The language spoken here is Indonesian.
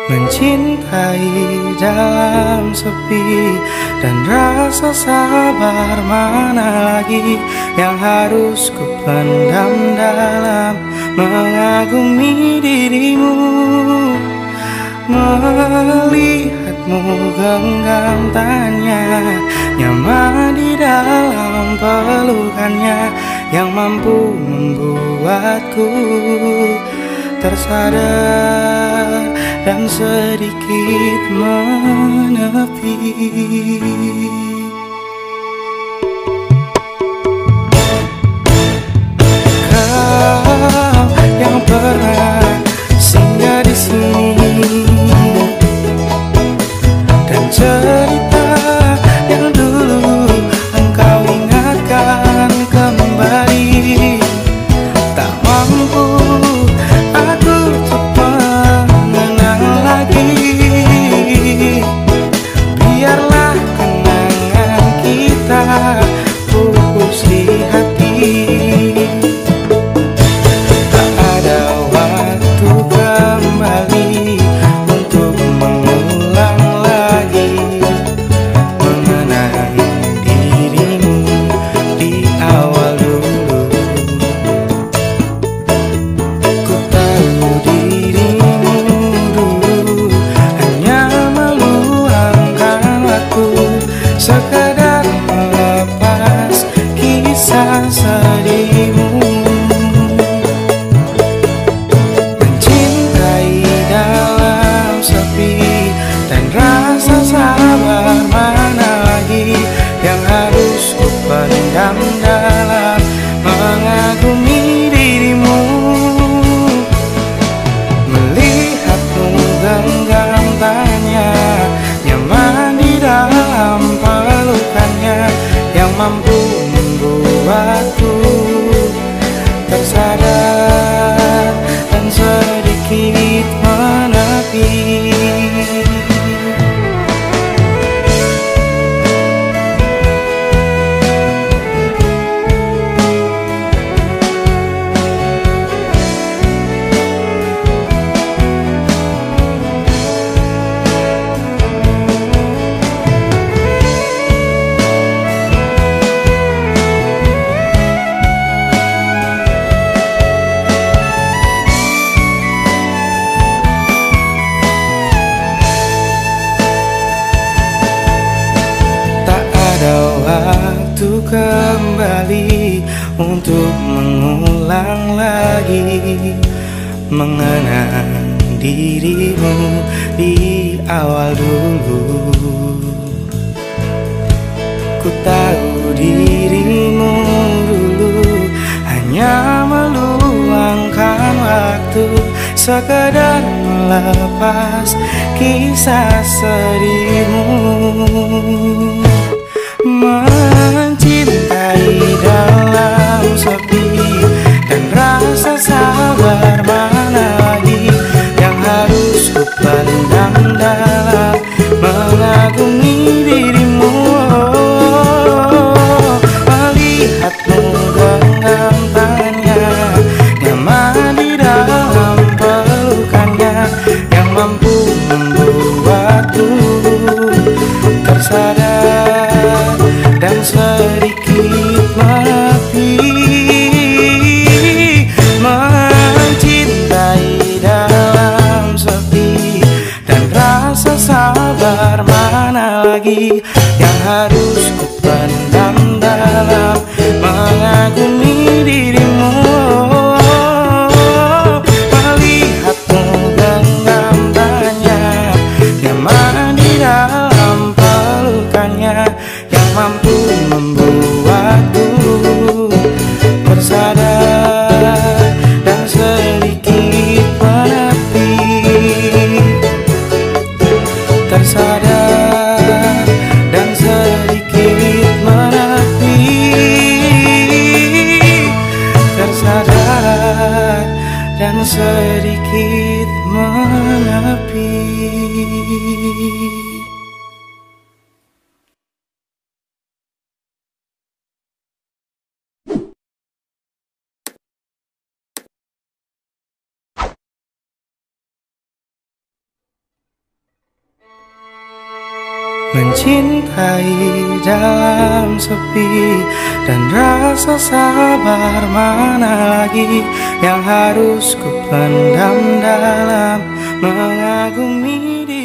Mencintai dalam sepi dan rasa sabar mana lagi yang harus ku pendam dalam mengagumi dirimu. Melihatmu genggam tangannya, nyaman di dalam pelukannya yang mampu membuatku tersadar dan sedikit menepi. Kau yang pernah singgah di sini dan cerita yang dulu engkau ingatkan kembali, tak mampu aku untuk mengenang lagi. Biarlah kenangan kita pupus di hati. Tak ada waktu kembali untuk mengulang lagi mengenai dirimu di awal dulu. Ku tahu dirimu dulu hanya meluangkan waktu sekadar melepas kisah sedihmu. Mencintai dalam sepi dan rasa sabar mana lagi yang harus ku pendam dalam mengagumi dirimu. Melihatmu genggam tangannya, nyaman di dalam pelukannya yang mampu membuatku tersadar dan sedikit menepi. Waktu kembali untuk mengulang lagi mengenang dirimu di awal dulu. Ku tahu dirimu dulu hanya meluangkan waktu sekadar melepas kisah sedihmu. Mencintai dalam sepi dan rasa sabar mana lagi yang harus ku pendam dalam mengagumi dirimu. Melihatmu genggam tangannya, nyaman di dalam pelukannya yang mampu membuatku tersadar dan sedikit menepi. Mencintai dalam sepi dan rasa sabar mana lagi yang harus ku pendam dalam mengagumi dirimu. Melihatmu genggam tangannya, nyaman di dalam pelukannya yang mampu membuatku tersadar dan sedikit menepi. Tersadar dan sedikit menepi. Tersadar dan sedikit menepi. mencintai dalam sepi, dan rasa sabar mana lagi yang harus ku pendam dalam mengagumi diri.